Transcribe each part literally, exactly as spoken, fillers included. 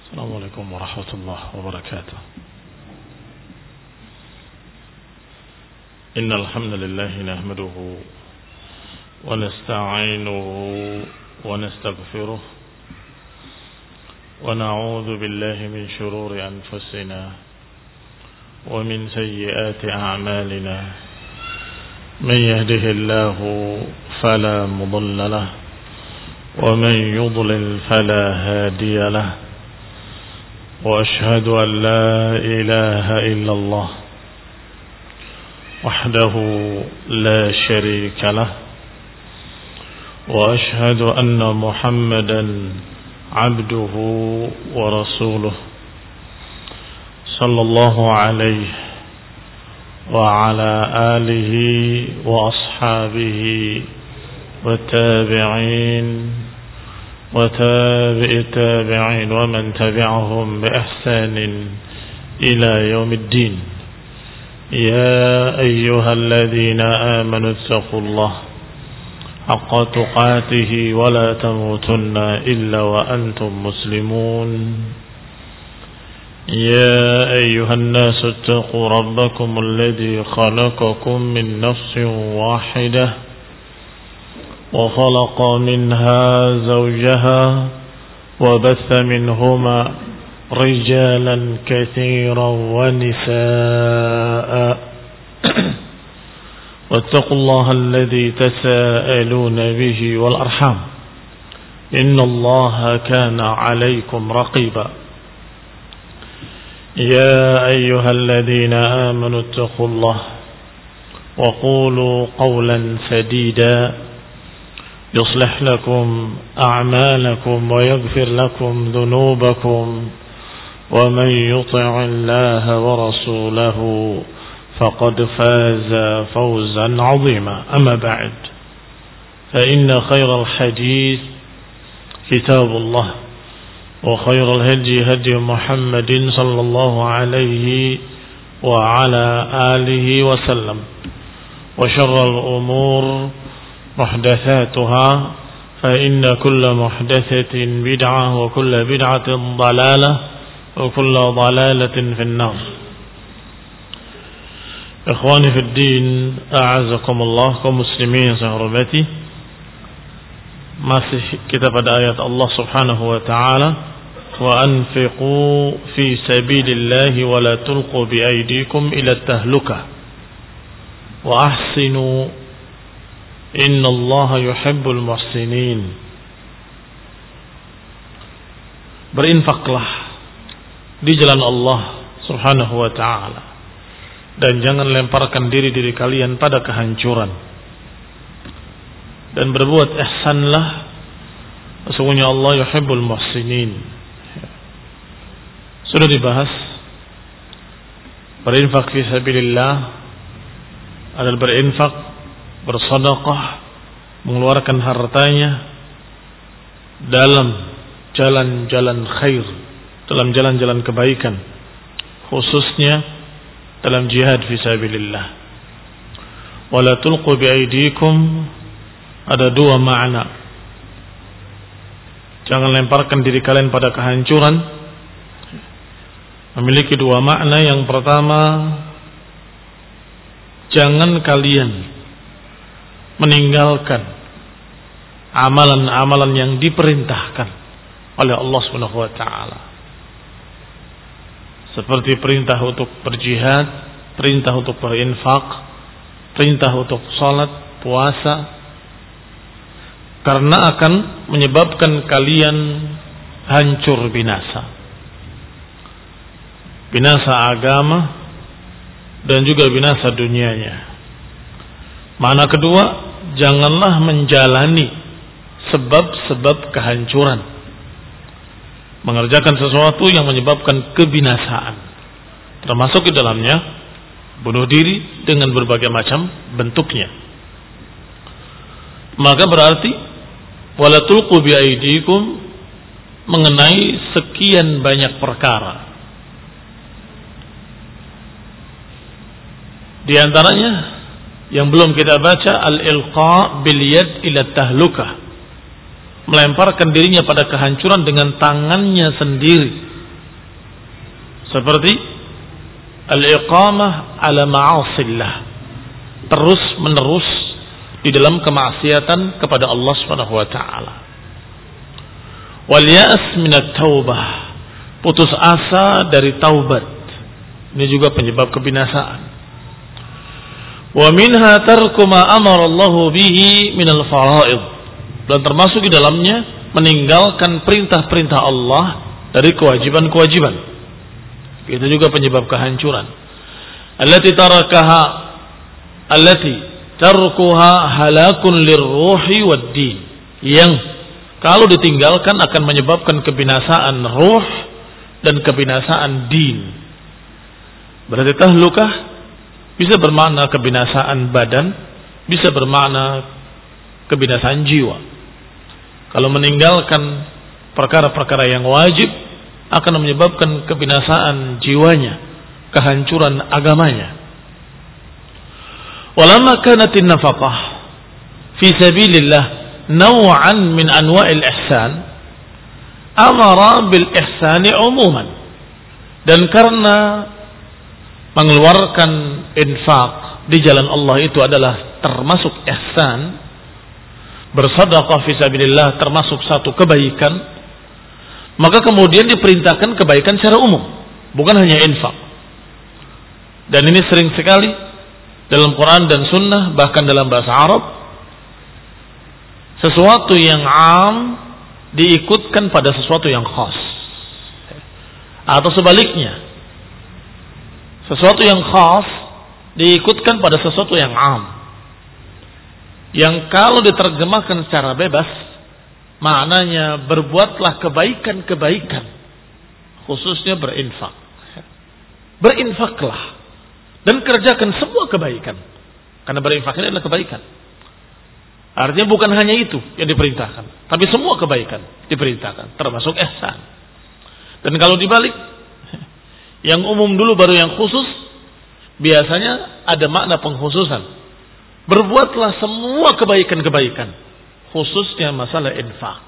السلام عليكم ورحمة الله وبركاته. إن الحمد لله نحمده ونستعينه ونستغفره ونعوذ بالله من شرور أنفسنا ومن سيئات أعمالنا. من يهده الله فلا مضل له ومن يضلل فلا هادي له. وأشهد أن لا إله إلا الله وحده لا شريك له. وأشهد أن محمدا عبده ورسوله صلى الله عليه وعلى آله وأصحابه والتابعين وتابع التابعين ومن تبعهم بإحسان إلى يوم الدين. يا أيها الذين آمنوا اتقوا الله حق تقاته ولا تموتن إلا وأنتم مسلمون. يا أيها الناس اتقوا ربكم الذي خلقكم من نفس واحدة وخلق منها زوجها وبث منهما رجالا كثيرا ونساء واتقوا الله الذي تساءلون به والأرحام إن الله كان عليكم رقيبا. يا أيها الذين آمنوا اتقوا الله وقولوا قولا سديدا يصلح لكم أعمالكم ويغفر لكم ذنوبكم ومن يطع الله ورسوله فقد فاز فوزا عظيما. أما بعد فإن خير الحديث كتاب الله وخير الهدي هدي محمد صلى الله عليه وعلى آله وسلم وشر الأمور محدثاتها فإن كل محدثة بدعة وكل بدعة ضلالة وكل ضلالة في النار. Ikhwani fi din, a'azakumullah, kaum muslimin yang saya hormati. Masih kita pada ayat Allah Subhanahu wa taala, wa anfiqu fi sabilillahi wa la tulqu bi aydikum ila tahlukah wa ahsinu innallaha yuhibbul muhsinin. Berinfaklah di jalan Allah Subhanahu wa taala dan jangan lemparkan diri-diri kalian pada kehancuran, dan berbuat ihsanlah, sesungguhnya Allah yuhibbul muhsinin. Sudah dibahas, berinfak fi sabilillah adalah berinfak, bersedekah, mengeluarkan hartanya dalam jalan-jalan khair, dalam jalan-jalan kebaikan, khususnya dalam jihad fi sabilillah. Wala tulqu bi aydikum, ada dua makna. Jangan lemparkan diri kalian pada kehancuran, memiliki dua makna. Yang pertama, jangan kalian meninggalkan amalan-amalan yang diperintahkan oleh Allah Subhanahu wa taala, seperti perintah untuk berjihad, perintah untuk berinfak, perintah untuk salat, puasa, karena akan menyebabkan kalian hancur binasa, binasa agama dan juga binasa dunianya. Makna kedua, janganlah menjalani sebab-sebab kehancuran, mengerjakan sesuatu yang menyebabkan kebinasaan, termasuk di dalamnya bunuh diri dengan berbagai macam bentuknya. Maka berarti wala tulqu bi aydikum mengenai sekian banyak perkara. Di antaranya yang belum kita baca, al-ilqa bil yad ila tahlukah, melemparkan dirinya pada kehancuran dengan tangannya sendiri Seperti al-iqamah ala ma'asillah, terus menerus di dalam kemaksiatan kepada Allah Subhanahu wa taala. Wal ya's minat taubah, putus asa dari taubat. Ini juga penyebab kebinasaan. Wa minha tarku ma amara Allah bihi minal fara'id, dan termasuk di dalamnya meninggalkan perintah-perintah Allah dari kewajiban-kewajiban. Itu juga penyebab kehancuran. Allati tarakaha allati tarkuha halakun lirruhi wad-din, yang kalau ditinggalkan akan menyebabkan kebinasaan ruh dan kebinasaan din. Berarti tahlukah bisa bermakna kebinasaan badan, bisa bermakna kebinasaan jiwa. Kalau meninggalkan perkara-perkara yang wajib akan menyebabkan kebinasaan jiwanya, kehancuran agamanya. Walamma kanatin nafaqah fi sabilillah naw'an min anwa'il ihsan, amara bil ihsani umuman. Dan karena mengeluarkan infak di jalan Allah itu adalah termasuk ihsan, bersedekah fi sabilillah termasuk satu kebaikan, maka kemudian diperintahkan kebaikan secara umum, bukan hanya infak. Dan ini sering sekali dalam Quran dan Sunnah, bahkan dalam bahasa Arab, sesuatu yang am diikutkan pada sesuatu yang khas, atau sebaliknya, sesuatu yang khas diikutkan pada sesuatu yang am, yang kalau diterjemahkan secara bebas maknanya berbuatlah kebaikan-kebaikan, khususnya berinfak. Berinfaklah dan kerjakan semua kebaikan, karena berinfak ini adalah kebaikan. Artinya bukan hanya itu yang diperintahkan, tapi semua kebaikan diperintahkan, termasuk ihsan. Dan kalau dibalik, yang umum dulu baru yang khusus, biasanya ada makna pengkhususan. Berbuatlah semua kebaikan-kebaikan, khususnya masalah infak.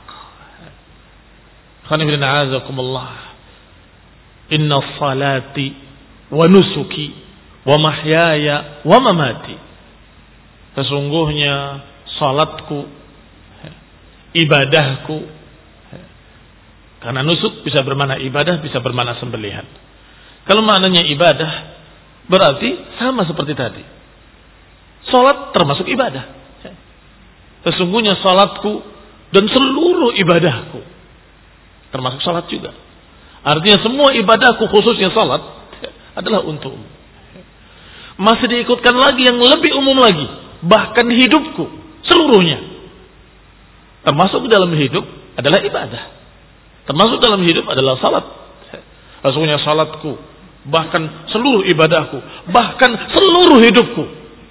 Khana a'azakumullah. Inna salati wa nusuki wa mahyaya wa mamati. Sesungguhnya salatku, ibadahku. Karena nusuk bisa bermakna ibadah, bisa bermakna sembelihan. Kalau maknanya ibadah, berarti sama seperti tadi. Salat termasuk ibadah. Sesungguhnya salatku dan seluruh ibadahku, termasuk salat juga. Artinya semua ibadahku, khususnya salat, adalah untukmu. Masih diikutkan lagi yang lebih umum lagi, bahkan hidupku seluruhnya, termasuk dalam hidup adalah ibadah, termasuk dalam hidup adalah salat. Sesungguhnya salatku, bahkan seluruh ibadahku, bahkan seluruh hidupku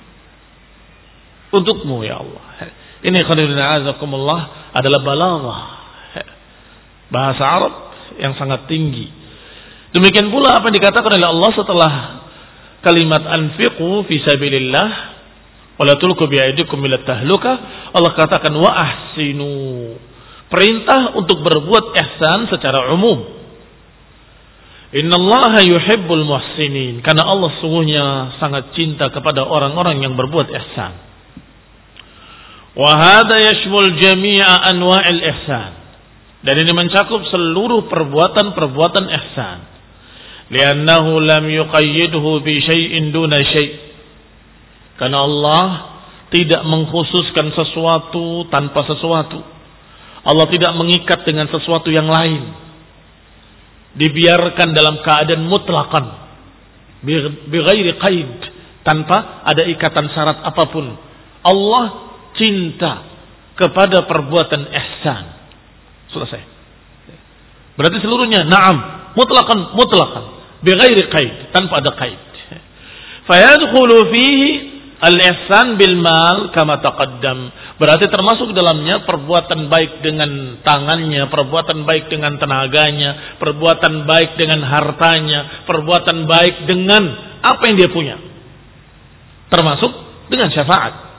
untukmu ya Allah. Ini khairullahi azakumullah adalah balaghah, bahasa Arab yang sangat tinggi. Demikian pula apa yang dikatakan oleh Allah setelah kalimat anfiqu fi sabilillah wa la tulqu bi aydikum ila tahluka. Allah katakan wa ahsinu, perintah untuk berbuat ihsan secara umum. Innallaha yuhibbul muhsinin, karena Allah sungguhnya sangat cinta kepada orang-orang yang berbuat ihsan. Wa hadha yashmul jami'a anwa'il ihsan, dan ini mencakup seluruh perbuatan-perbuatan ihsan. Li'annahu lam yuqayyidhu bi syai'in duna syai', karena Allah tidak mengkhususkan sesuatu tanpa sesuatu. Allah tidak mengikat dengan sesuatu yang lain, dibiarkan dalam keadaan mutlaqan bi ghairi qaid, tanpa ada ikatan syarat apapun. Allah cinta kepada perbuatan ihsan. Selesai. Berarti seluruhnya na'am, mutlaqan mutlaqan, bighairi qaid, tanpa ada qaid. Fayadkhulu fihi al-ihsan bil mal kama taqaddam. Berarti termasuk dalamnya perbuatan baik dengan tangannya, perbuatan baik dengan tenaganya, perbuatan baik dengan hartanya, perbuatan baik dengan apa yang dia punya. Termasuk dengan syafaat.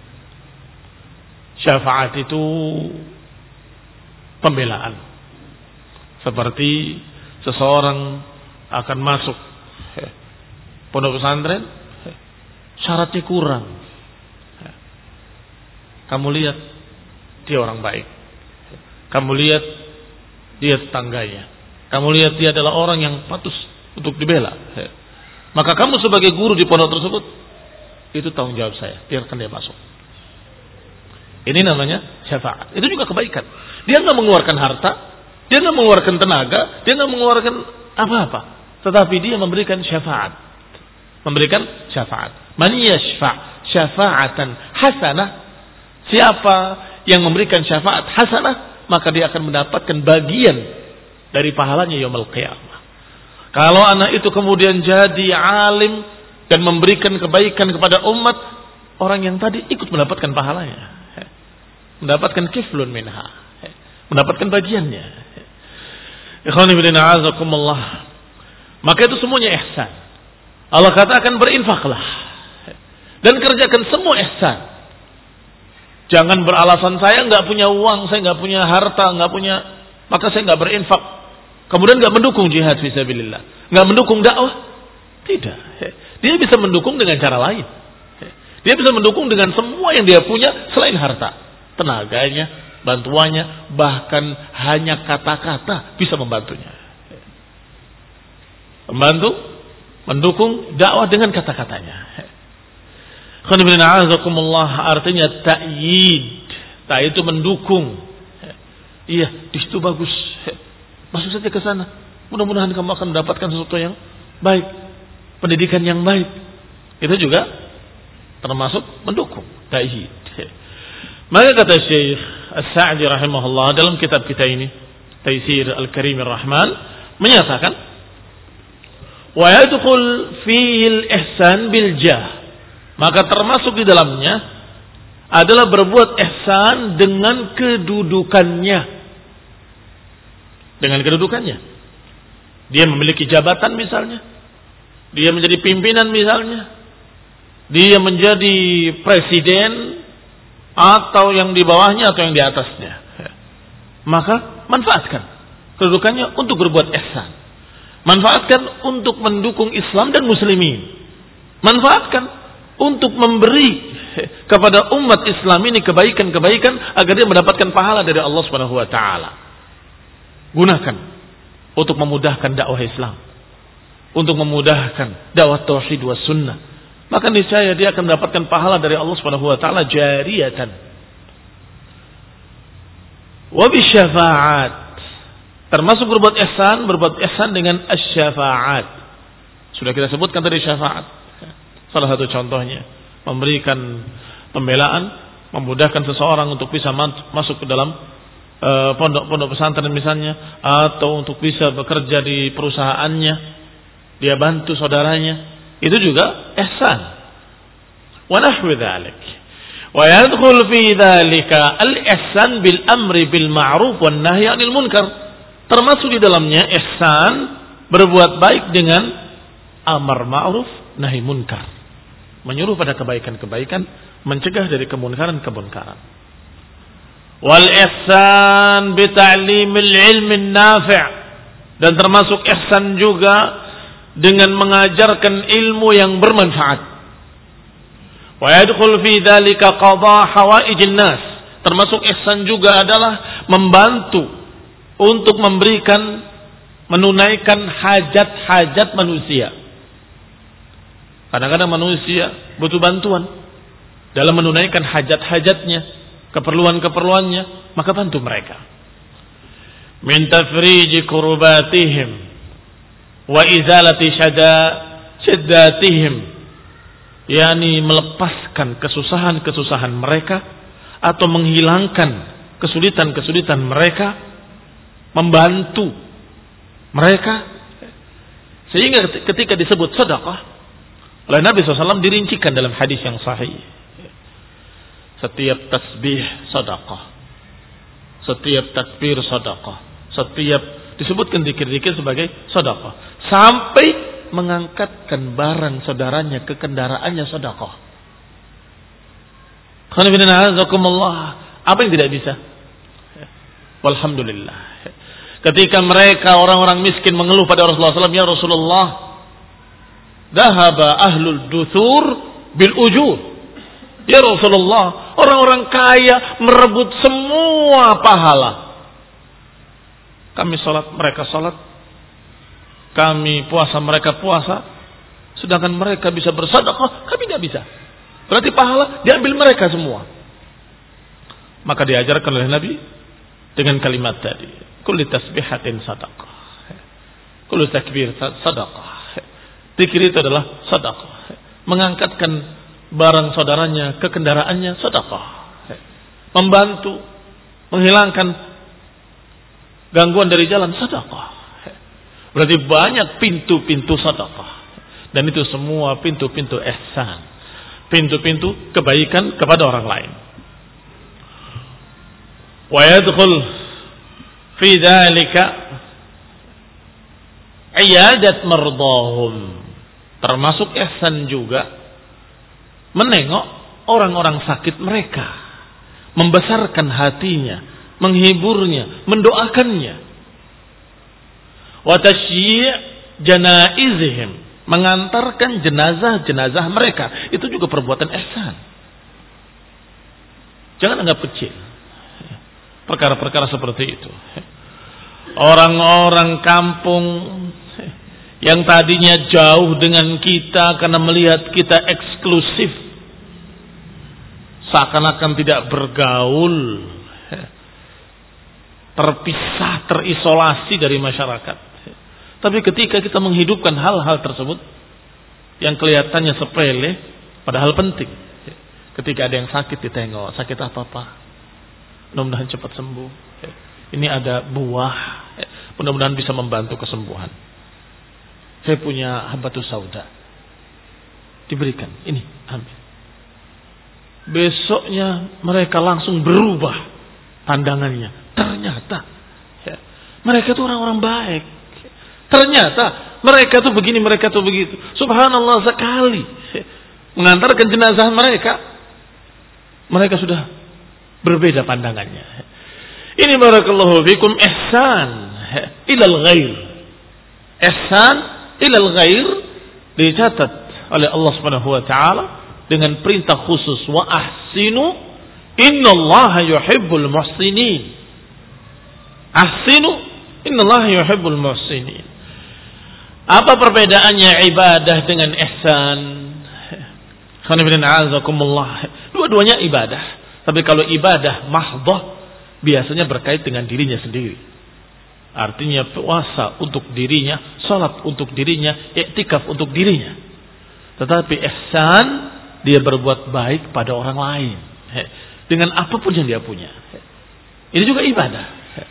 Syafaat itu pembelaan. Seperti seseorang akan masuk pondok pesantren, syaratnya kurang. Kamu lihat dia orang baik. Kamu lihat dia tetangganya. Kamu lihat dia adalah orang yang patut untuk dibela. Maka kamu sebagai guru di pondok tersebut, itu tanggung jawab saya. Biarkan dia masuk. Ini namanya syafaat. Itu juga kebaikan. Dia nggak mengeluarkan harta, dia nggak mengeluarkan tenaga, dia nggak mengeluarkan apa-apa. Tetapi dia memberikan syafaat. Memberikan syafaat. Man yashfa' syafa'atan hasanah. Siapa yang memberikan syafaat hasanah, maka dia akan mendapatkan bagian dari pahalanya yaumul qiyamah. Kalau anak itu kemudian jadi alim dan memberikan kebaikan kepada umat, orang yang tadi ikut mendapatkan pahalanya. Mendapatkan kiflun minha. Mendapatkan bagiannya. Ikhwani fillah azakumullah. Maka itu semuanya ihsan. Allah katakan berinfaklah. Dan kerjakan semua ihsan. Jangan beralasan saya enggak punya uang, saya enggak punya harta, enggak punya, maka saya enggak berinfak. Kemudian enggak mendukung jihad fisabilillah. Enggak mendukung dakwah. Tidak. Dia bisa mendukung dengan cara lain. Dia bisa mendukung dengan semua yang dia punya selain harta. Tenaganya, bantuannya, bahkan hanya kata-kata bisa membantunya. Membantu, mendukung dakwah dengan kata-katanya. Artinya ta'yid. Ta itu mendukung. Iya, di situ bagus. Masuk saja ke sana. Mudah-mudahan kamu akan mendapatkan sesuatu yang baik, pendidikan yang baik. Itu juga termasuk mendukung, ta'yid. Maka kata Syekh As-Sa'di rahimahullah dalam kitab kita ini, Taisir Al-Karimir Rahman, menyatakan wa yadkhul fihi al-ihsan bil jah. Maka termasuk di dalamnya adalah berbuat ihsan dengan kedudukannya. Dengan kedudukannya. Dia memiliki jabatan misalnya. Dia menjadi pimpinan misalnya. Dia menjadi presiden atau yang di bawahnya atau yang di atasnya. Maka manfaatkan kedudukannya untuk berbuat ihsan. Manfaatkan untuk mendukung Islam dan muslimin. Manfaatkan untuk memberi kepada umat Islam ini kebaikan-kebaikan agar dia mendapatkan pahala dari Allah Subhanahu wa taala. Gunakan untuk memudahkan dakwah Islam, untuk memudahkan dakwah tauhid was sunnah. Maka niscaya dia akan mendapatkan pahala dari Allah Subhanahu wa taala jariyatan. Wa bisyafa'at. Termasuk berbuat ihsan, berbuat ihsan dengan asy-syafa'at. Sudah kita sebutkan tadi syafaat. Salah satu contohnya memberikan pembelaan, memudahkan seseorang untuk bisa masuk ke dalam uh, pondok-pondok pesantren misalnya, atau untuk bisa bekerja di perusahaannya, dia bantu saudaranya. Itu juga ihsan. Wa nahwu dzalik. Wa yadkhul fi dzalika al-ihsan bil amri bil ma'ruf wan nahyi 'anil munkar. Termasuk di dalamnya ihsan berbuat baik dengan amar ma'ruf nahi munkar. Menyuruh pada kebaikan-kebaikan, mencegah dari kemunkaran-kemunkaran. Wal ihsan bi ta'limil ilmin nafi'. Dan termasuk ihsan juga dengan mengajarkan ilmu yang bermanfaat. Wa yadkhul fi dzalika qada hawaijin nas. Termasuk ihsan juga adalah membantu untuk memberikan, menunaikan hajat-hajat manusia. Kadang-kadang manusia butuh bantuan dalam menunaikan hajat-hajatnya, keperluan-keperluannya, maka bantu mereka. Min tafriji kurbatihim wa izalati syaddatihim, yakni melepaskan kesusahan-kesusahan mereka atau menghilangkan kesulitan-kesulitan mereka, membantu mereka, sehingga ketika disebut sedekah oleh Nabi shallallahu alaihi wasallam dirincikan dalam hadis yang sahih. Setiap tasbih sedekah, setiap takbir sedekah, setiap disebutkan zikir-zikir sebagai sedekah, sampai mengangkatkan barang saudaranya ke kendaraannya sedekah. Apa yang tidak bisa? Walhamdulillah. Ketika mereka orang-orang miskin mengeluh pada Rasulullah shallallahu alaihi wasallam, ya Rasulullah, dhahaba ahlul duthur bil ujur. Ya Rasulullah, orang-orang kaya merebut semua pahala. Kami sholat, mereka sholat. Kami puasa, mereka puasa. Sedangkan mereka bisa bersedekah, kami tidak bisa. Berarti pahala diambil mereka semua. Maka diajarkan oleh Nabi dengan kalimat tadi, kulli tasbihatin sadaqah, kulli takbir sadaqah. Zikir itu adalah sadaqah. Mengangkatkan barang saudaranya ke kendaraannya sadaqah. Membantu menghilangkan gangguan dari jalan sadaqah. Berarti banyak pintu-pintu sadaqah. Dan itu semua pintu-pintu ihsan, pintu-pintu kebaikan kepada orang lain. Wa yadkhul fi dzalika iyadat mardahum, termasuk ihsan juga menengok orang-orang sakit mereka, membesarkan hatinya, menghiburnya, mendoakannya. Wa tasyi' janaizihim, mengantarkan jenazah-jenazah mereka, itu juga perbuatan ihsan. Jangan anggap kecil perkara-perkara seperti itu. Orang-orang kampung yang tadinya jauh dengan kita karena melihat kita eksklusif, seakan-akan tidak bergaul, terpisah, terisolasi dari masyarakat. Tapi ketika kita menghidupkan hal-hal tersebut yang kelihatannya sepele, padahal penting. Ketika ada yang sakit ditengok, sakit apa pak? Mudah-mudahan cepat sembuh. Ini ada buah, mudah-mudahan bisa membantu kesembuhan. Saya punya habatus sauda, diberikan, ini ambil. Besoknya mereka langsung berubah pandangannya. Ternyata ya, mereka itu orang-orang baik. Ternyata mereka tuh begini, mereka tuh begitu. Subhanallah, sekali mengantarkan jenazah mereka, mereka sudah berbeda pandangannya. Ini barakallahu fikum ihsan ilal ghair. Ihsan ilal ghair dicatat oleh Allah Subhanahu wa taala dengan perintah khusus, wa ahsinu innallaha yuhibbul muhsinin. Ahsinu innallaha yuhibbul muhsinin. Apa perbedaannya ibadah dengan ihsan? Dua-duanya ibadah. Tapi kalau ibadah mahdhah biasanya berkait dengan dirinya sendiri. Artinya puasa untuk dirinya, salat untuk dirinya, iktikaf untuk dirinya. Tetapi ihsan, dia berbuat baik pada orang lain dengan apapun yang dia punya. Ini juga ibadah.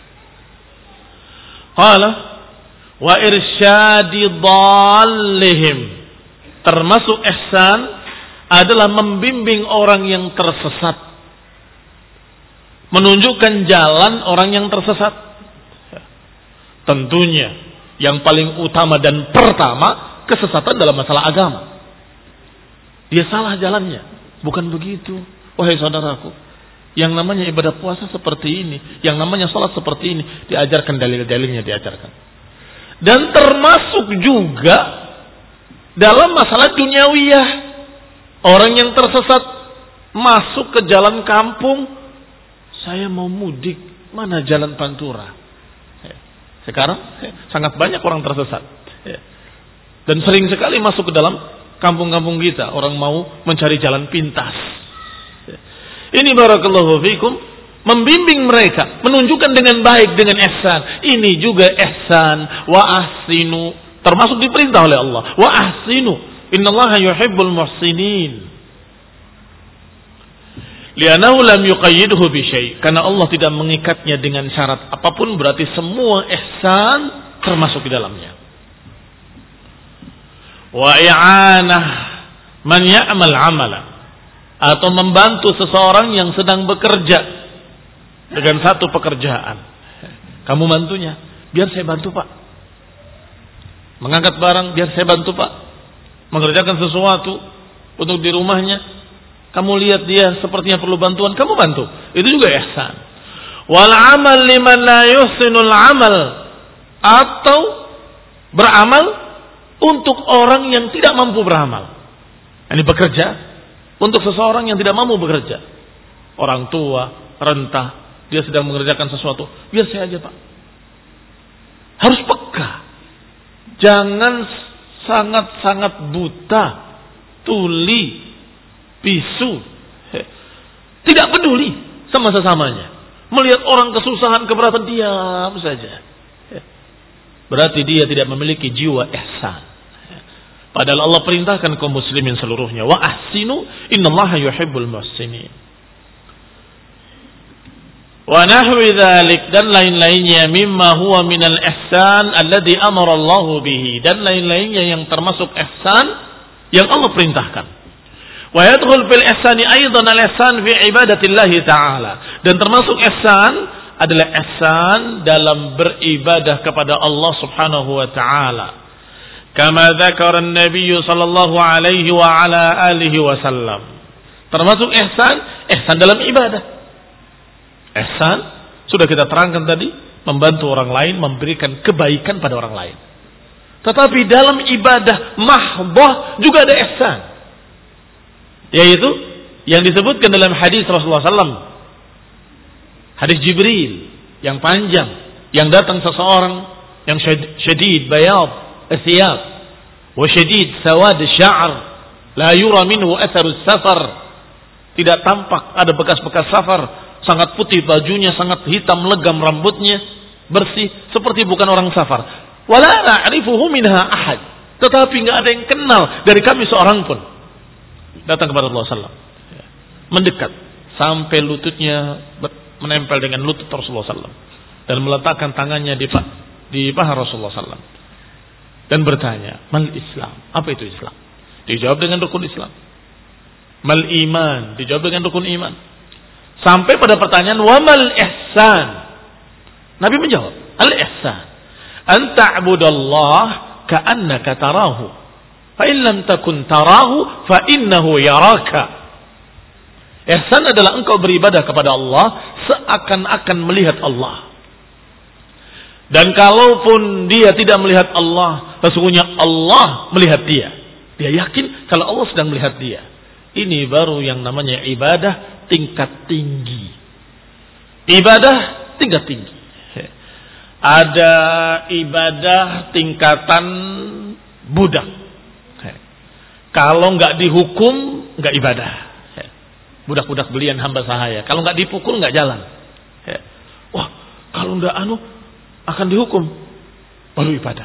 Qala wa irsyadi dhallihim, termasuk ihsan adalah membimbing orang yang tersesat, menunjukkan jalan orang yang tersesat. Tentunya yang paling utama dan pertama kesesatan dalam masalah agama. Dia salah jalannya, bukan begitu. Wahai saudaraku, yang namanya ibadah puasa seperti ini, yang namanya salat seperti ini, diajarkan dalil-dalilnya, diajarkan. Dan termasuk juga dalam masalah duniawiyah. Orang yang tersesat masuk ke jalan kampung, saya mau mudik, mana jalan Pantura? Sekarang sangat banyak orang tersesat. Dan sering sekali masuk ke dalam kampung-kampung kita, orang mau mencari jalan pintas. Ini barakallahu fikum, membimbing mereka, menunjukkan dengan baik, dengan ihsan. Ini juga ihsan. Wa ahsinu, termasuk diperintah oleh Allah. Wa ahsinu, innallaha yuhibbul muhsinin. Li'annahu lam yuqayyidhu bi syai', karena Allah tidak mengikatnya dengan syarat apapun, berarti semua ihsan termasuk di dalamnya. Wa i'anah man ya'mal 'amala, atau membantu seseorang yang sedang bekerja dengan satu pekerjaan. Kamu bantunya, biar saya bantu Pak. Mengangkat barang, biar saya bantu Pak. Mengerjakan sesuatu untuk di rumahnya, kamu lihat dia sepertinya perlu bantuan, kamu bantu. Itu juga ihsan. Wal amal liman la yuhsinul amal, atau beramal untuk orang yang tidak mampu beramal. Ini bekerja untuk seseorang yang tidak mampu bekerja. Orang tua, renta, dia sedang mengerjakan sesuatu. Biasa aja Pak. Harus peka. Jangan sangat-sangat buta, tuli, bisu. Tidak peduli sama sesamanya. Melihat orang kesusahan, keberatan, diam saja. Berarti dia tidak memiliki jiwa ihsan. Padahal Allah perintahkan kaum muslimin seluruhnya. Wa ahsinu innallaha yuhibbul muhsinin. Wa nahwi dzalik, dan lain-lainnya mimma huwa minal ihsan alladhi amara Allah bihi, dan lain-lainnya yang termasuk ihsan yang Allah perintahkan. Wa yadkhul fil ihsani aidan al-ihsan fi ibadatillah taala, dan termasuk ihsan adalah ihsan dalam beribadah kepada Allah Subhanahu wa taala. Kama dzakara an-nabiy sallallahu alaihi wa ala alihi wasallam. Termasuk ihsan, ihsan dalam ibadah. Ihsan sudah kita terangkan tadi, membantu orang lain, memberikan kebaikan pada orang lain. Tetapi dalam ibadah mahdhah juga ada ihsan, yaitu yang disebutkan dalam hadis Rasulullah sallallahu alaihi wasallam, hadis Jibril yang panjang, yang datang seseorang yang syadid bayad athiyab wa syadid sawad sya'r la yura minhu atharu safar, tidak tampak ada bekas-bekas safar, sangat putih bajunya, sangat hitam legam rambutnya, bersih seperti bukan orang safar. Wala na'rifuhu minha ahad, tetapi enggak ada yang kenal dari kami seorang pun. Datang kepada Rasulullah sallallahu alaihi wasallam, mendekat sampai lututnya menempel dengan lutut Rasulullah sallallahu alaihi wasallam, dan meletakkan tangannya di di paha Rasulullah sallallahu alaihi wasallam dan bertanya, "Mal Islam?" Apa itu Islam? Dijawab dengan rukun Islam. "Mal iman?" Dijawab dengan rukun iman. Sampai pada pertanyaan, "Wa mal ihsan?" Nabi menjawab, "Al-ihsan an ta'budallah ka'annaka tarahu, fa in lam takun tarahu fa innahu yaraka." Ihsan adalah engkau beribadah kepada Allah seakan-akan melihat Allah. Dan kalaupun dia tidak melihat Allah, sesungguhnya Allah melihat dia. Dia yakin kalau Allah sedang melihat dia. Ini baru yang namanya ibadah tingkat tinggi. Ibadah tingkat tinggi. Ada ibadah tingkatan budak. Kalau nggak dihukum, nggak ibadah. Budak-budak belian hamba sahaya. Kalau nggak dipukul, nggak jalan. Wah, kalau nggak anu akan dihukum, baru ibadah.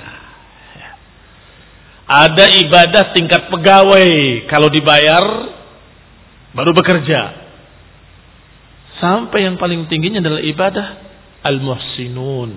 Ada ibadah tingkat pegawai. Kalau dibayar, baru bekerja. Sampai yang paling tingginya adalah ibadah al-muhsinun.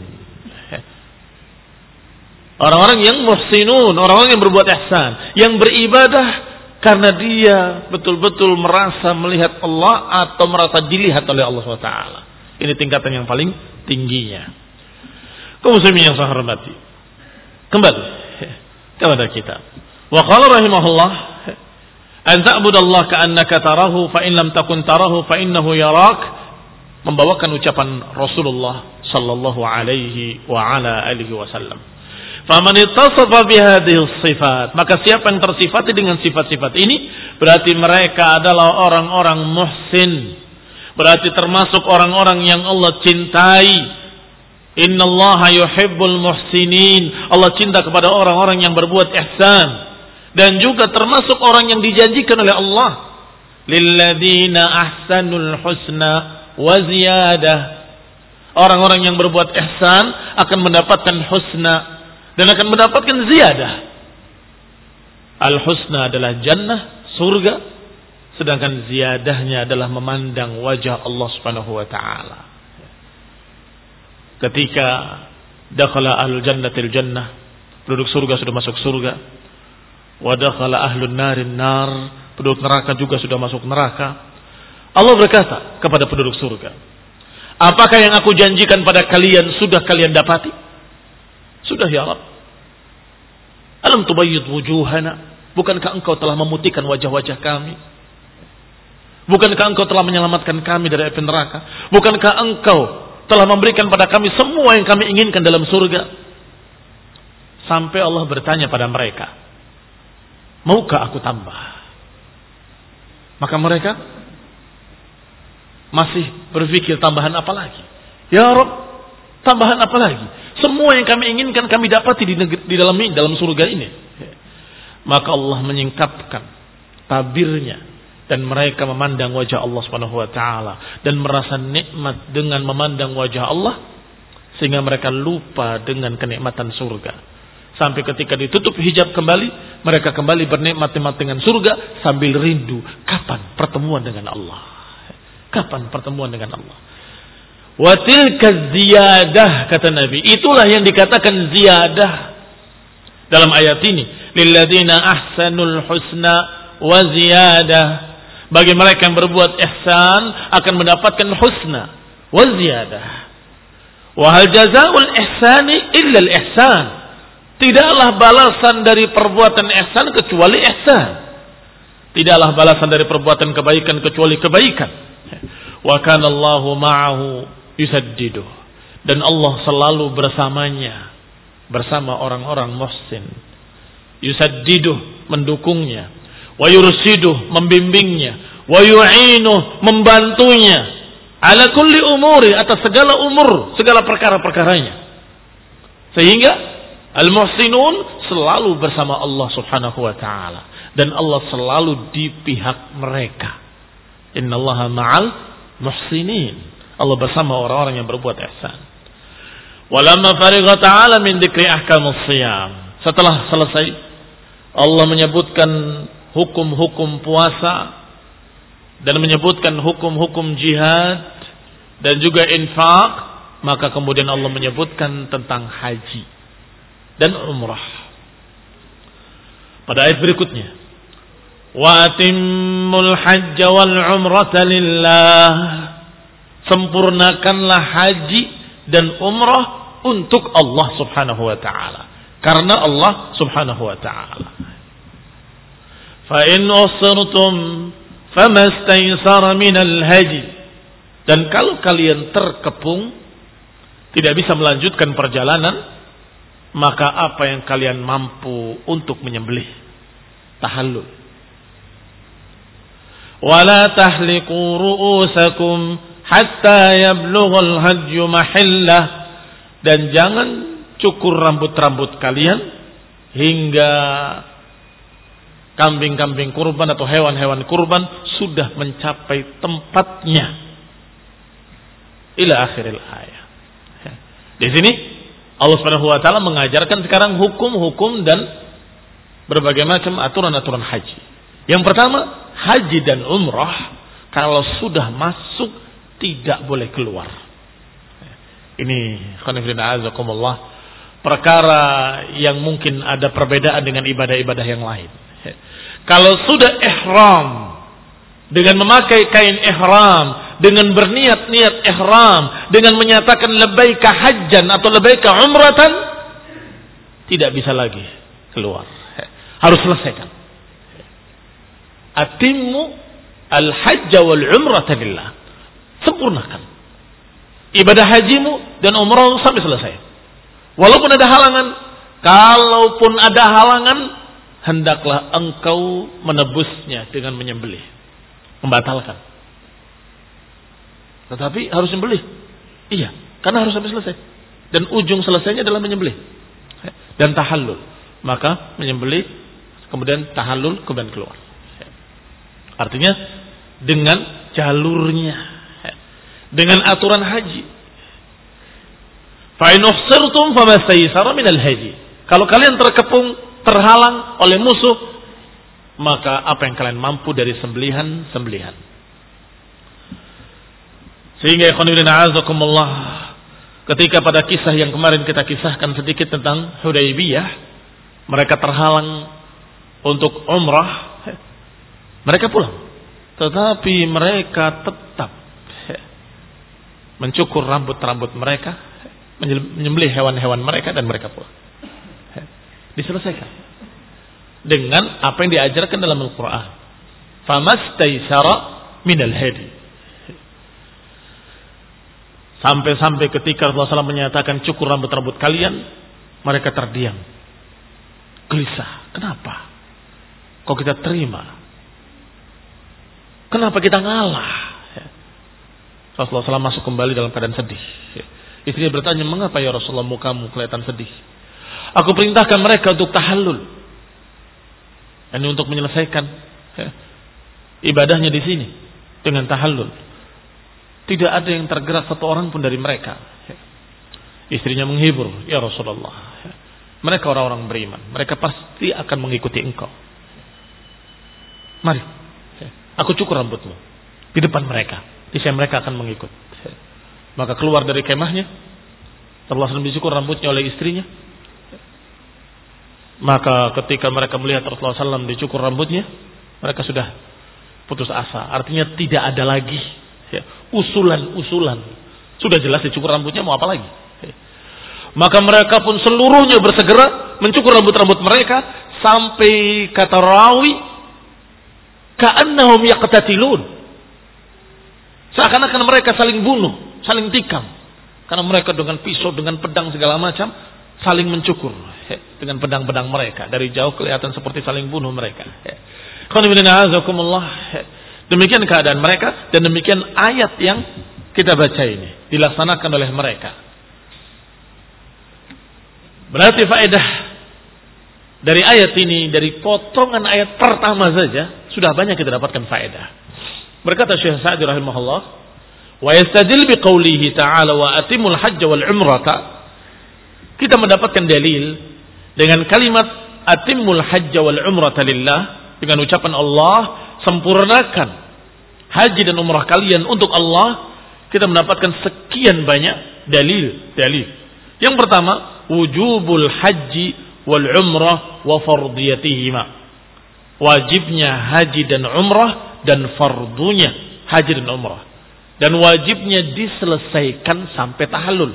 Orang-orang yang muhsinun, orang-orang yang berbuat ihsan, yang beribadah karena dia betul-betul merasa melihat Allah atau merasa dilihat oleh Allah subhanahu wa taala. Ini tingkatan yang paling tingginya. Kaum muslimin yang saya hormati, kembali kepada kita. Wa qala rahimahullah, an ta'budallaha ka'annaka tarahu fa in lam takun tarahu fa innahu yarak, membawakan ucapan Rasulullah sallallahu alaihi wa ala alihi wasallam. Faman ittasafa bihadhihi sifat, maka siapa yang tersifati dengan sifat-sifat ini berarti mereka adalah orang-orang muhsin, berarti termasuk orang-orang yang Allah cintai. Innallaha yuhibbul muhsinin, Allah cinta kepada orang-orang yang berbuat ihsan, dan juga termasuk orang yang dijanjikan oleh Allah, lilladzina ahsanul husna wa ziyadah, orang-orang yang berbuat ihsan akan mendapatkan husna dan akan mendapatkan ziyadah. Al-husna adalah jannah, surga, sedangkan ziyadahnya adalah memandang wajah Allah Subhanahu wa taala. Ketika dakhala ahlul jannatil jannah, penduduk surga sudah masuk surga. Wa dakhala ahlun narin nar, penduduk neraka juga sudah masuk neraka. Allah berkata kepada penduduk surga, apakah yang aku janjikan pada kalian sudah kalian dapati? Sudah ya Rabb. Alam tubayyid wujuhana, bukankah engkau telah memutihkan wajah-wajah kami? Bukankah engkau telah menyelamatkan kami dari api neraka? Bukankah engkau telah memberikan pada kami semua yang kami inginkan dalam surga? sampai Allah bertanya pada mereka, maukah aku tambah? Maka mereka masih berpikir tambahan apa lagi? Ya Rabb, tambahan apa lagi? Semua yang kami inginkan kami dapati di, negeri, di dalam ini, dalam surga ini. Maka Allah menyingkapkan tabirnya dan mereka memandang wajah Allah Subhanahu wa taala dan merasa nikmat dengan memandang wajah Allah sehingga mereka lupa dengan kenikmatan surga. Sampai ketika ditutup hijab kembali, mereka kembali bernikmat-nikmat dengan surga sambil rindu kapan pertemuan dengan Allah. Kapan pertemuan dengan Allah? Wa tilka ziyadah, kata Nabi, itulah yang dikatakan ziyadah dalam ayat ini, lilladzina ahsanul husna wa ziyadah. Bagi mereka yang berbuat ihsan akan mendapatkan husna wa ziyadah. Wa hal jazaa'ul ihsani illa al ihsan. Tidaklah balasan dari perbuatan ihsan kecuali ihsan. Tidaklah balasan dari perbuatan kebaikan kecuali kebaikan. Wa kana Allahu ma'ahu yusaddidu. Dan Allah selalu bersamanya, bersama orang-orang muhsin. Yusaddidu, mendukungnya. Wa yursidu, membimbingnya. Wa yu'inu, membantunya. Ala kulli umuri, atas segala umur, segala perkara-perkaranya. Sehingga al-muhsinun selalu bersama Allah Subhanahu wa taala dan Allah selalu di pihak mereka. Innallaha ma'al muhsinin. Allah bersama orang-orang yang berbuat ihsan. Walamma farigha ta'ala min dzikri ahkamus shiyam. Setelah selesai Allah menyebutkan hukum-hukum puasa dan menyebutkan hukum-hukum jihad dan juga infak, maka kemudian Allah menyebutkan tentang haji dan umrah. Pada ayat berikutnya, wa atimmul hajja wal umrata lillah. Sempurnakanlah haji dan umrah untuk Allah Subhanahu wa taala. Karena Allah Subhanahu wa taala. Fa in usirtum famastaysara minal haji. Dan kalau kalian terkepung tidak bisa melanjutkan perjalanan, maka apa yang kalian mampu untuk menyembelih, tahallul. Wala tahliqu ru'usakum hatta yablughal hadyu mahillah. Dan jangan cukur rambut-rambut kalian hingga kambing-kambing kurban atau hewan-hewan kurban sudah mencapai tempatnya. Ila akhiril ayat. Di sini Allah Subhanahu wa taala mengajarkan sekarang hukum-hukum dan berbagai macam aturan-aturan haji. Yang pertama, haji dan umrah kalau sudah masuk tidak boleh keluar. Ini khonifidina azakumullah, perkara yang mungkin ada perbedaan dengan ibadah-ibadah yang lain. Kalau sudah ihram dengan memakai kain ihram, dengan berniat-niat ihram, dengan menyatakan labbaika hajjan atau labbaika umratan, tidak bisa lagi keluar. Harus selesaikan. Atimmu al-hajja wal umrata lillah. Sempurnakan ibadah hajimu dan umrahmu sampai selesai. Walaupun ada halangan, kalaupun ada halangan, hendaklah engkau menebusnya dengan menyembelih, membatalkan. Tetapi harus menyembelih. Iya, karena harus sampai selesai. Dan ujung selesainya adalah menyembelih. Dan tahallul. Maka menyembelih, kemudian tahallul, kemudian keluar. Artinya dengan jalurnya, dengan aturan haji. Fa in uhsirtum famastaysara minal haji. Kalau kalian terkepung, terhalang oleh musuh, maka apa yang kalian mampu dari sembelihan-sembelihan. Sehingga ikhwanuddin a'azakumullah, ketika pada kisah yang kemarin kita kisahkan sedikit tentang Hudaybiyah, mereka terhalang untuk umrah, mereka pulang. Tetapi mereka tetap mencukur rambut-rambut mereka, menyembelih hewan-hewan mereka, dan mereka pulang. Diselesaikan dengan apa yang diajarkan dalam Al-Quran. Famastaysara minal hadi. Sampai-sampai ketika Rasulullah shallallahu alaihi wasallam menyatakan cukur rambut-rambut kalian, mereka terdiam. gelisah. Kenapa? Kok kita terima? Kenapa kita ngalah? Rasulullah shallallahu alaihi wasallam masuk kembali dalam keadaan sedih. Istrinya bertanya, mengapa ya Rasulullah mukamu kelihatan sedih? Aku perintahkan mereka untuk tahallul. Ini untuk menyelesaikan ibadahnya di sini dengan tahallul. Tidak ada yang tergerak satu orang pun dari mereka. Istrinya menghibur, ya Rasulullah, mereka orang-orang beriman, mereka pasti akan mengikuti engkau. Mari, aku cukur rambutmu di depan mereka, niscaya mereka akan mengikut. Maka keluar dari kemahnya, Rasulullah shallallahu alaihi wasallam dicukur rambutnya oleh istrinya. Maka ketika mereka melihat Rasulullah shallallahu alaihi wasallam dicukur rambutnya, mereka sudah putus asa. Artinya tidak ada lagi ya, usulan-usulan. Sudah jelas dicukur rambutnya, mau apa lagi? Ya. Maka mereka pun seluruhnya bersegera mencukur rambut-rambut mereka sampai kata rawi, ka'annahum yaqtatilun. Seakan-akan mereka saling bunuh, saling tikam. Karena mereka dengan pisau, dengan pedang segala macam saling mencukur ya, dengan pedang-pedang mereka. Dari jauh kelihatan seperti saling bunuh mereka. Ya. Demikian keadaan mereka dan demikian ayat yang kita baca ini dilaksanakan oleh mereka. Berarti faedah dari ayat ini, dari potongan ayat pertama saja sudah banyak kita dapatkan faedah. Berkata Syekh Sa'di rahimahullah, wa yastadil biqaulihi ta'ala wa atimul hajj wal umrata. Kita mendapatkan dalil dengan kalimat atimul hajj wal umrata lillah, dengan ucapan Allah, sempurnakan haji dan umrah kalian untuk Allah. Kita mendapatkan sekian banyak dalil-dalil. Yang pertama, wujubul haji wal umrah wa fardiyatihima. Wajibnya haji dan umrah dan fardunya haji dan umrah. Dan wajibnya diselesaikan sampai tahallul.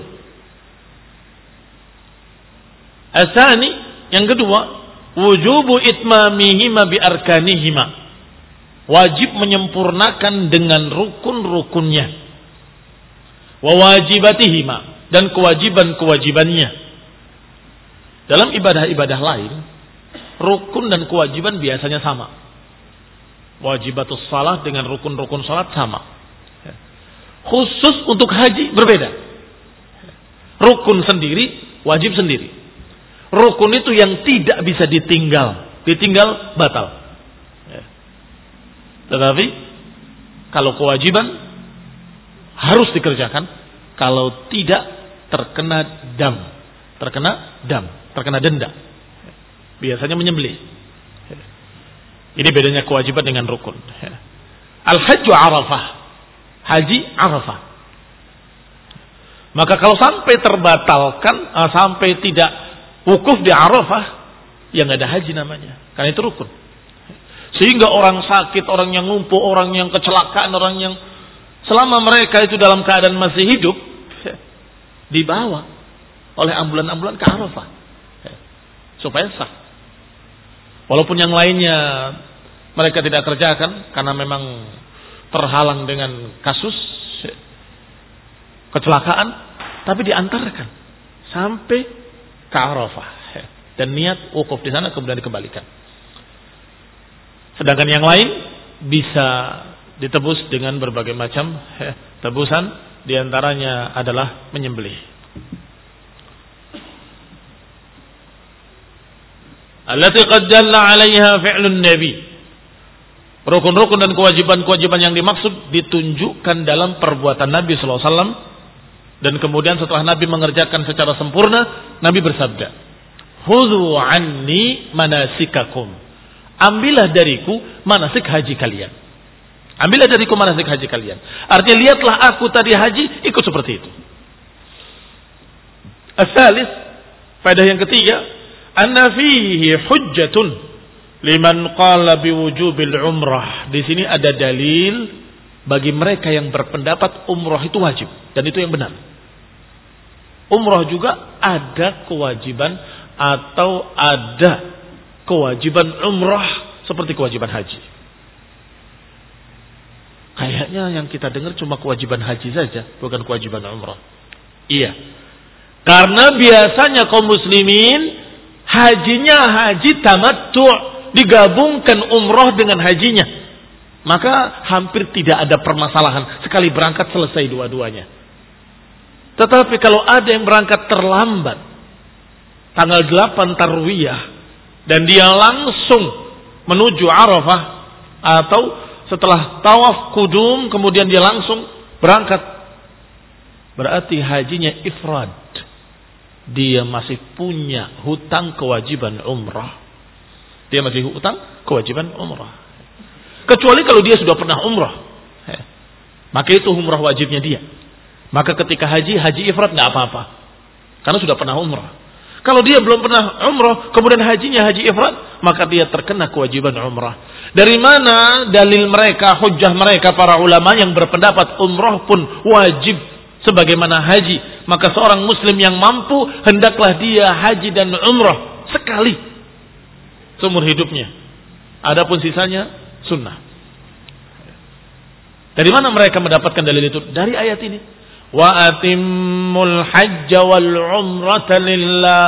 Asani, yang kedua, wujubu itmamihima bi arkanihima. Wajib menyempurnakan dengan rukun-rukunnya. Wa wajibatihima, dan kewajiban-kewajibannya. Dalam ibadah-ibadah lain, rukun dan kewajiban biasanya sama. Wajibatus salat dengan rukun-rukun salat sama. Khusus untuk haji berbeda. Rukun sendiri, wajib sendiri. Rukun itu yang tidak bisa ditinggal. Ditinggal batal. Tetapi kalau kewajiban harus dikerjakan. Kalau tidak terkena dam. Terkena dam. Terkena denda. Biasanya menyembelih. Ini bedanya kewajiban dengan rukun. Al-hajju Arafah. Haji Arafah. Maka kalau sampai terbatalkan, sampai tidak wukuf di Arafah, ya nggak ada haji namanya. Karena itu rukun. Sehingga orang sakit, orang yang lumpuh, orang yang kecelakaan, orang yang selama mereka itu dalam keadaan masih hidup, dibawa oleh ambulan-ambulan ke Arafah. Supaya sah. Walaupun yang lainnya mereka tidak kerjakan karena memang terhalang dengan kasus kecelakaan, tapi diantarkan sampai ke Arafah dan niat wukuf di sana kemudian dikembalikan. Sedangkan yang lain bisa ditebus dengan berbagai macam tebusan, diantaranya adalah menyembelih. Allati qad dalla 'alaiha fi'lun nabi. Rukun-rukun dan kewajiban-kewajiban yang dimaksud ditunjukkan dalam perbuatan Nabi sallallahu alaihi wasallam, dan kemudian setelah Nabi mengerjakan secara sempurna, Nabi bersabda, "Khudhu 'anni manasikakum." Ambillah dariku manasik haji kalian. Ambillah dariku manasik haji kalian. Artinya lihatlah aku tadi haji, ikut seperti itu. As-salis, faedah yang ketiga, anna fihi hujjatun liman qala biwujubil umrah. Di sini ada dalil bagi mereka yang berpendapat umrah itu wajib, dan itu yang benar. Umrah juga ada kewajiban atau ada kewajiban umrah seperti kewajiban haji. Kayaknya yang kita dengar cuma kewajiban haji saja, bukan kewajiban umrah. Iya. Karena biasanya kaum muslimin hajinya haji tamattu', digabungkan umroh dengan hajinya, maka hampir tidak ada permasalahan. Sekali berangkat selesai dua-duanya. Tetapi kalau ada yang berangkat terlambat, tanggal delapan Tarwiyah, dan dia langsung menuju Arafah, atau setelah tawaf kudum kemudian dia langsung berangkat, berarti hajinya ifrad. Dia masih punya hutang kewajiban umrah. Dia masih hutang kewajiban umrah. Kecuali kalau dia sudah pernah umrah, maka itu umrah wajibnya dia. Maka ketika haji, haji ifrad nggak apa-apa, karena sudah pernah umrah. Kalau dia belum pernah umrah, kemudian hajinya haji ifrad, maka dia terkena kewajiban umrah. Dari mana dalil mereka, hujjah mereka para ulama yang berpendapat umrah pun wajib sebagaimana haji? Maka seorang muslim yang mampu, hendaklah dia haji dan umrah sekali seumur hidupnya. Adapun sisanya sunnah. Dari mana mereka mendapatkan dalil itu? Dari ayat ini. Wa atimmul hajja wal umrata lillah.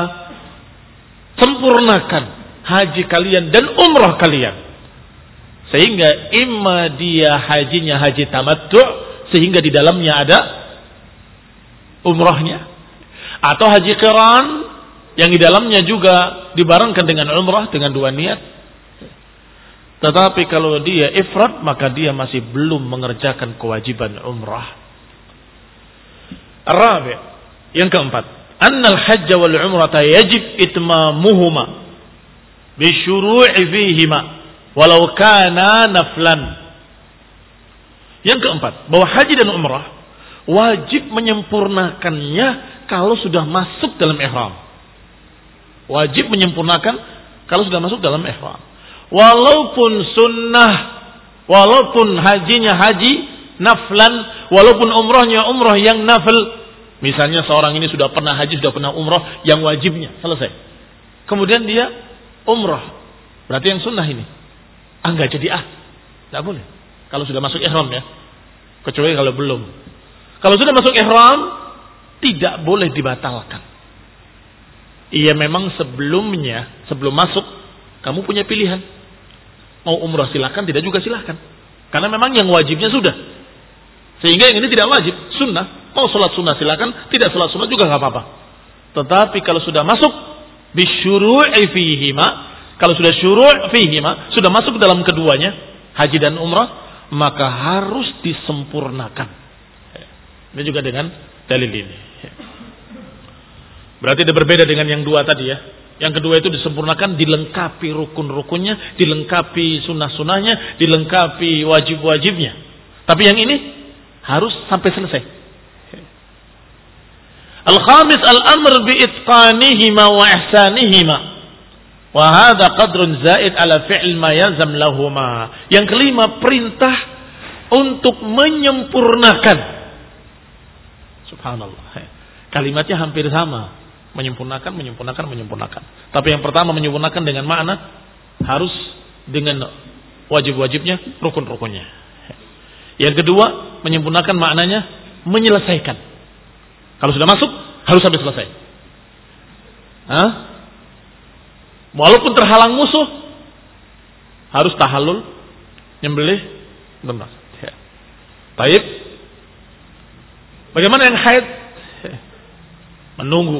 Sempurnakan haji kalian dan umrah kalian. Sehingga imma dia hajinya haji tamattu', sehingga di dalamnya ada umrahnya, atau haji qiran yang di dalamnya juga dibarengkan dengan umrah, dengan dua niat. Tetapi kalau dia ifrad, maka dia masih belum mengerjakan kewajiban umrah. Ar-rabi', yang keempat, annal hajj wal umrata yajib itmamuhuma bi syuru'i fihima walau kana naflan. Yang keempat, bahwa haji dan umrah wajib menyempurnakannya kalau sudah masuk dalam ihram. Wajib menyempurnakan kalau sudah masuk dalam ihram. Walaupun sunnah, walaupun hajinya haji naflan, walaupun umrahnya umrah yang nafil. Misalnya seorang ini sudah pernah haji, sudah pernah umrah yang wajibnya selesai. Kemudian dia umrah, berarti yang sunnah ini. Ah, enggak jadi ah. Enggak boleh. Kalau sudah masuk ihram ya. Kecuali kalau belum. Kalau sudah masuk ihram, tidak boleh dibatalkan. Iya, memang sebelumnya, sebelum masuk, kamu punya pilihan. Mau umrah silakan, tidak juga silakan. Karena memang yang wajibnya sudah. Sehingga yang ini tidak wajib, sunnah. Mau sholat sunnah silakan, tidak sholat sunnah juga nggak apa-apa. Tetapi kalau sudah masuk bisyuru'i fihima, kalau sudah syuru' fihima, sudah masuk dalam keduanya, haji dan umrah, maka harus disempurnakan. Ini juga dengan dalil ini. Berarti ada berbeda dengan yang dua tadi ya. Yang kedua itu disempurnakan, dilengkapi rukun-rukunnya, dilengkapi sunnah-sunnahnya, dilengkapi wajib-wajibnya. Tapi yang ini harus sampai selesai. Al-khamis al-amr bi'itqanihima wa ihsanihima. Wa hadha qadrun zaid ala fi'l ma yazam lahuma. Yang kelima, perintah untuk menyempurnakan. Subhanallah. Kalimatnya hampir sama. Menyempurnakan, menyempurnakan, menyempurnakan. Tapi yang pertama menyempurnakan dengan makna harus dengan wajib-wajibnya, rukun-rukunnya. Yang kedua, menyempurnakan maknanya menyelesaikan. Kalau sudah masuk, harus sampai selesai. Hah? Walaupun terhalang musuh, harus tahallul, nyembelih, benar. Ya. Baik. Bagaimana yang haid? Menunggu.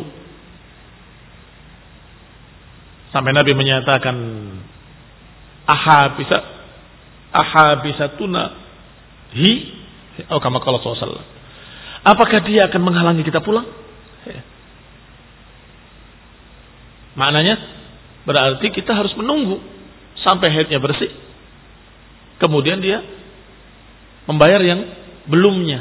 Sampai Nabi menyatakan, aha bisa, aha bisa tuna hi, oh kama qala sallallahu alaihi wasallam. Apakah dia akan menghalangi kita pulang? Ya. Maknanya berarti kita harus menunggu sampai haidnya bersih. Kemudian dia membayar yang belumnya.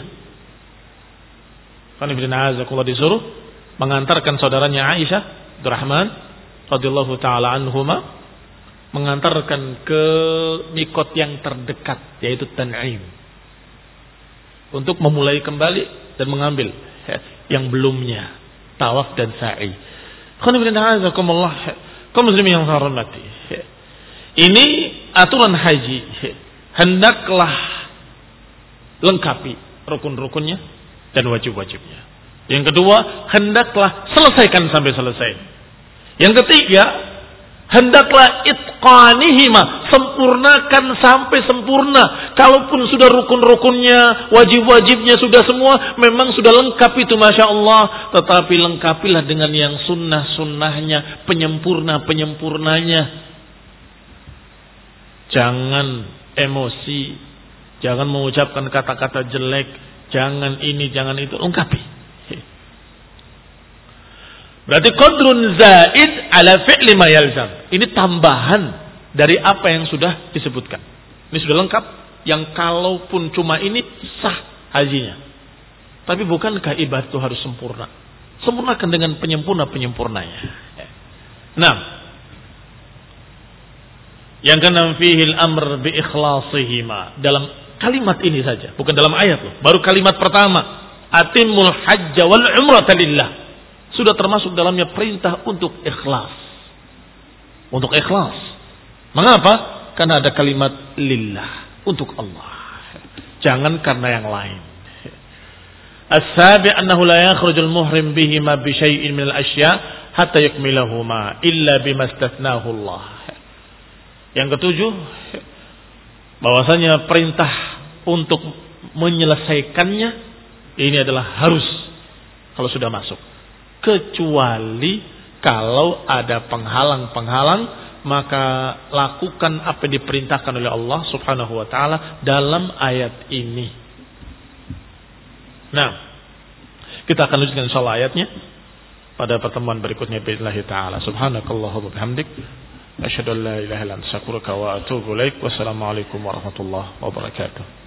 Kan Ibnu Azzaqullah disuruh mengantarkan saudaranya Aisyah Abdurrahman radhiyallahu taala anhuma, mengantarkan ke mikot yang terdekat yaitu Tan'im untuk memulai kembali dan mengambil yang belumnya tawaf dan sa'i. Khana bin azakumullah, kaum muslimin yang saya hormati. Ini aturan haji, hendaklah lengkapi rukun-rukunnya dan wajib-wajibnya. Yang kedua, hendaklah selesaikan sampai selesai. Yang ketiga, hendaklah itqanihima, sempurnakan sampai sempurna. Kalaupun sudah rukun-rukunnya, wajib-wajibnya sudah semua, memang sudah lengkap itu Masya Allah. Tetapi lengkapilah dengan yang sunnah-sunnahnya, penyempurna-penyempurnanya. Jangan emosi, jangan mengucapkan kata-kata jelek, jangan ini, jangan itu, lengkapi. Berarti qadrun zaid ala fi'li ma yalzam. Ini tambahan dari apa yang sudah disebutkan. Ini sudah lengkap. Yang kalaupun cuma ini sah hajinya. Tapi bukankah ibadah itu harus sempurna? Sempurnakan dengan penyempurna-penyempurnanya. Nah, yang keenam fihil amr bi ikhlasihima. Dalam kalimat ini saja, bukan dalam ayat loh. Baru kalimat pertama, atimul hajja wal umrata lillah. Sudah termasuk dalamnya perintah untuk ikhlas. Untuk ikhlas. Mengapa? Karena ada kalimat lillah. Untuk Allah. Jangan karena yang lain. As-sabi' annahu la yakhrujul muhrim bihima bi syai'in minal asya' hatta yakmilahuma illa bima istathnahu Allah. Yang ketujuh, bahwasanya perintah untuk menyelesaikannya ini adalah harus kalau sudah masuk. Kecuali kalau ada penghalang-penghalang, maka lakukan apa yang diperintahkan oleh Allah Subhanahu wa taala dalam ayat ini. Nah, kita akan lanjutkan insyaallah ayatnya pada pertemuan berikutnya billahi taala. Subhanakallahumma wa bihamdik, asyhadu an la ilaha illa anta astaghfiruka wa atubu ilaik. Wassalamualaikum warahmatullahi wabarakatuh.